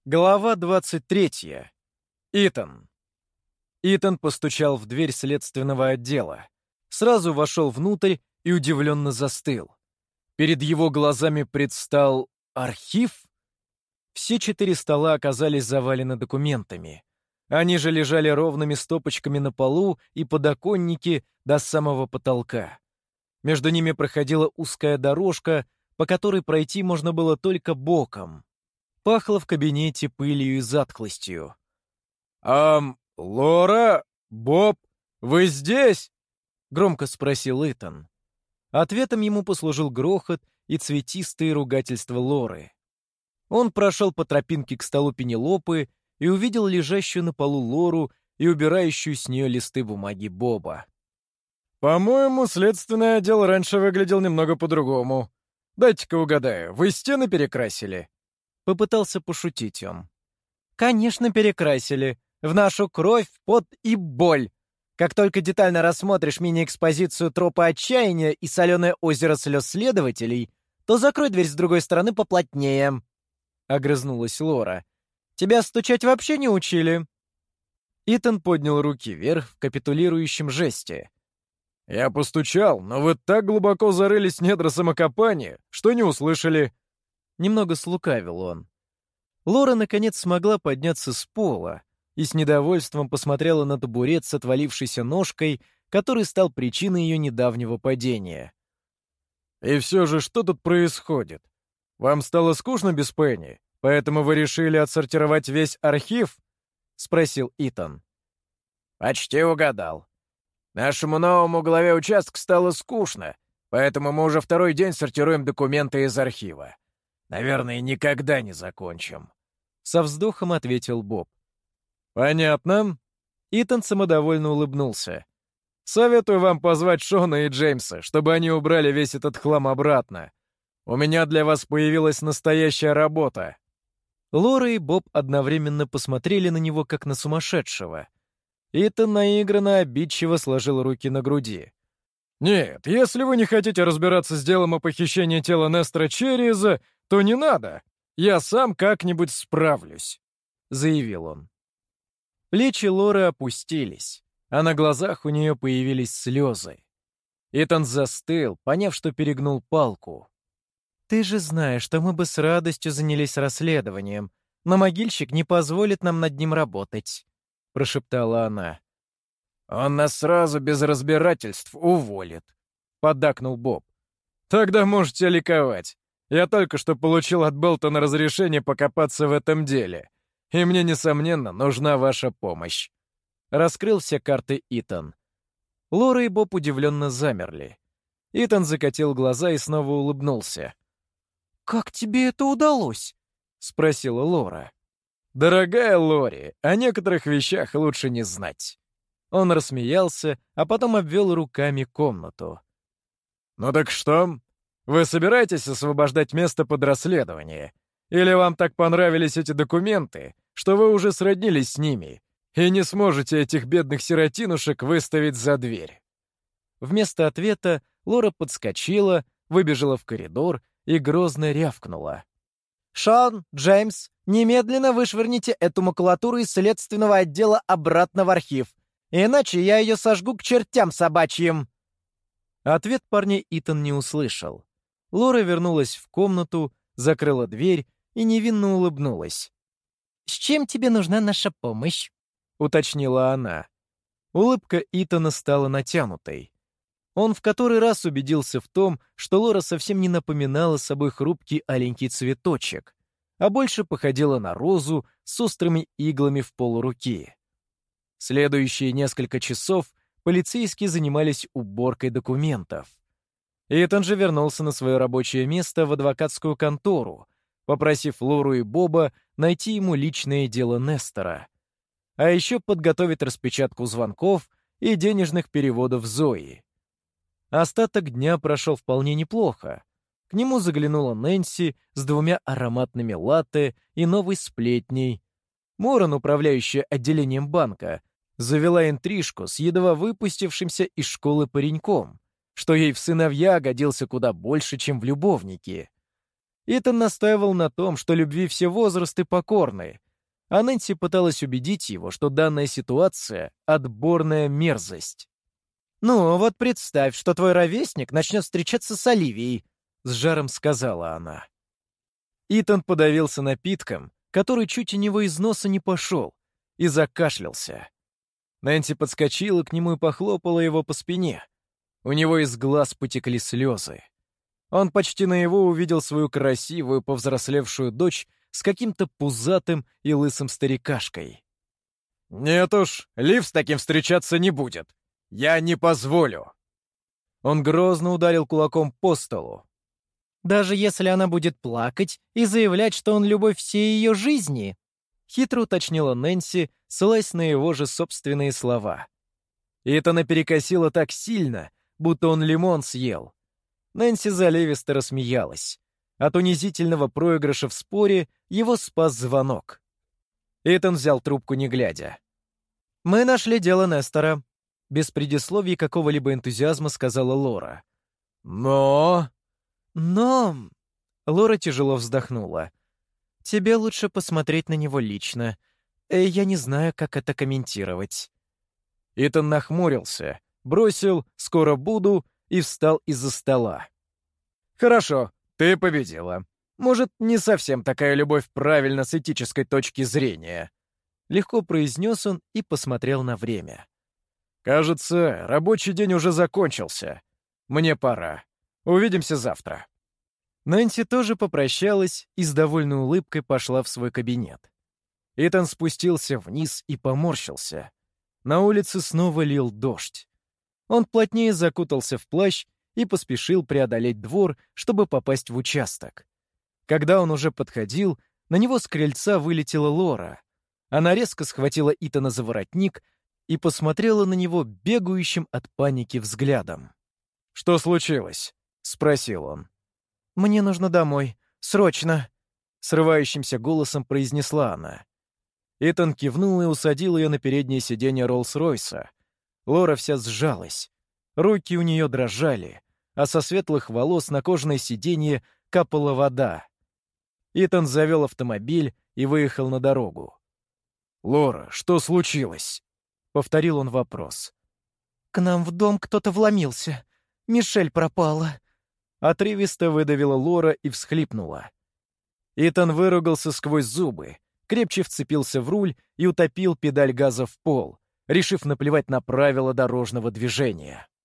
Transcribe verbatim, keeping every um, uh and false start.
Глава двадцать третья. Итан. Итан постучал в дверь следственного отдела. Сразу вошел внутрь и удивленно застыл. Перед его глазами предстал архив. Все четыре стола оказались завалены документами. Они же лежали ровными стопочками на полу и подоконнике до самого потолка. Между ними проходила узкая дорожка, по которой пройти можно было только боком. Пахло в кабинете пылью и затхлостью. «Ам, Лора? Боб, вы здесь?» — громко спросил Итан. Ответом ему послужил грохот и цветистые ругательства Лоры. Он прошел по тропинке к столу Пенелопы и увидел лежащую на полу Лору и убирающую с нее листы бумаги Боба. «По-моему, следственный отдел раньше выглядел немного по-другому. Дайте-ка угадаю, вы стены перекрасили?» Попытался пошутить он. «Конечно, перекрасили. В нашу кровь, пот и боль. Как только детально рассмотришь мини-экспозицию тропы отчаяния и соленое озеро слез следователей, то закрой дверь с другой стороны поплотнее», — огрызнулась Лора. «Тебя стучать вообще не учили?» Итан поднял руки вверх в капитулирующем жесте. «Я постучал, но вы так глубоко зарылись в недра самокопания, что не услышали». Немного слукавил он. Лора, наконец, смогла подняться с пола и с недовольством посмотрела на табурет с отвалившейся ножкой, который стал причиной ее недавнего падения. «И все же, что тут происходит? Вам стало скучно без Пенни, поэтому вы решили отсортировать весь архив?» — спросил Итан. «Почти угадал. Нашему новому главе участка стало скучно, поэтому мы уже второй день сортируем документы из архива. Наверное, никогда не закончим», — со вздохом ответил Боб. «Понятно». Итан самодовольно улыбнулся. «Советую вам позвать Шона и Джеймса, чтобы они убрали весь этот хлам обратно. У меня для вас появилась настоящая работа». Лора и Боб одновременно посмотрели на него, как на сумасшедшего. Итан наигранно обидчиво сложил руки на груди. «Нет, если вы не хотите разбираться с делом о похищении тела Нестора Черриза, то не надо. Я сам как-нибудь справлюсь», — заявил он. Плечи Лоры опустились, а на глазах у нее появились слезы. Итан застыл, поняв, что перегнул палку. «Ты же знаешь, что мы бы с радостью занялись расследованием, но могильщик не позволит нам над ним работать», — прошептала она. «Он нас сразу без разбирательств уволит», — поддакнул Боб. «Тогда можете ликовать. Я только что получил от Белтона разрешение покопаться в этом деле, и мне, несомненно, нужна ваша помощь». Раскрыл все карты Итан. Лора и Боб удивленно замерли. Итан закатил глаза и снова улыбнулся. «Как тебе это удалось?» — спросила Лора. «Дорогая Лори, о некоторых вещах лучше не знать». Он рассмеялся, а потом обвел руками комнату. «Ну так что? Вы собираетесь освобождать место под расследование? Или вам так понравились эти документы, что вы уже сроднились с ними и не сможете этих бедных сиротинушек выставить за дверь?» Вместо ответа Лора подскочила, выбежала в коридор и грозно рявкнула. «Шон, Джеймс, немедленно вышвырните эту макулатуру из следственного отдела обратно в архив, иначе я ее сожгу к чертям собачьим!» Ответ парня Итан не услышал. Лора вернулась в комнату, закрыла дверь и невинно улыбнулась. «С чем тебе нужна наша помощь?» — уточнила она. Улыбка Итана стала натянутой. Он в который раз убедился в том, что Лора совсем не напоминала собой хрупкий аленький цветочек, а больше походила на розу с острыми иглами в полуруки. Следующие несколько часов полицейские занимались уборкой документов. Итан же вернулся на свое рабочее место в адвокатскую контору, попросив Лору и Боба найти ему личное дело Нестора, а еще подготовить распечатку звонков и денежных переводов Зои. Остаток дня прошел вполне неплохо. К нему заглянула Нэнси с двумя ароматными латте и новой сплетней. Моран, управляющая отделением банка, завела интрижку с едва выпустившимся из школы пареньком, что ей в сыновья годился куда больше, чем в любовники. Итан настаивал на том, что любви все возрасты покорны, а Нэнси пыталась убедить его, что данная ситуация — отборная мерзость. «Ну, вот представь, что твой ровесник начнет встречаться с Оливией», — с жаром сказала она. Итан подавился напитком, который чуть у него из носа не пошел, и закашлялся. Нэнси подскочила к нему и похлопала его по спине. У него из глаз потекли слезы. Он почти наяву увидел свою красивую, повзрослевшую дочь с каким-то пузатым и лысым старикашкой. «Нет уж, Лив с таким встречаться не будет. Я не позволю!» Он грозно ударил кулаком по столу. «Даже если она будет плакать и заявлять, что он любовь всей ее жизни», хитро уточнила Нэнси, ссылаясь на его же собственные слова. Итана перекосило так сильно, будто он лимон съел. Нэнси заливисто рассмеялась. От унизительного проигрыша в споре его спас звонок. Итан взял трубку, не глядя. «Мы нашли дело Нестора», — без предисловий какого-либо энтузиазма сказала Лора. «Но...» «Но...» — Лора тяжело вздохнула. «Тебе лучше посмотреть на него лично. Э, Я не знаю, как это комментировать». Итан нахмурился, бросил «скоро буду» и встал из-за стола. «Хорошо, ты победила. Может, не совсем такая любовь правильно с этической точки зрения». Легко произнес он и посмотрел на время. «Кажется, рабочий день уже закончился. Мне пора. Увидимся завтра». Нэнси тоже попрощалась и с довольной улыбкой пошла в свой кабинет. Итан спустился вниз и поморщился. На улице снова лил дождь. Он плотнее закутался в плащ и поспешил преодолеть двор, чтобы попасть в участок. Когда он уже подходил, на него с крыльца вылетела Лора. Она резко схватила Итана за воротник и посмотрела на него бегающим от паники взглядом. «Что случилось?» — спросил он. «Мне нужно домой. Срочно!» — срывающимся голосом произнесла она. Итан кивнул и усадил ее на переднее сиденье Роллс-Ройса. Лора вся сжалась. Руки у нее дрожали, а со светлых волос на кожаное сиденье капала вода. Итан завел автомобиль и выехал на дорогу. «Лора, что случилось?» — повторил он вопрос. «К нам в дом кто-то вломился. Мишель пропала». Отрывисто выдавила Лора и всхлипнула. Итан выругался сквозь зубы, крепче вцепился в руль и утопил педаль газа в пол, решив наплевать на правила дорожного движения.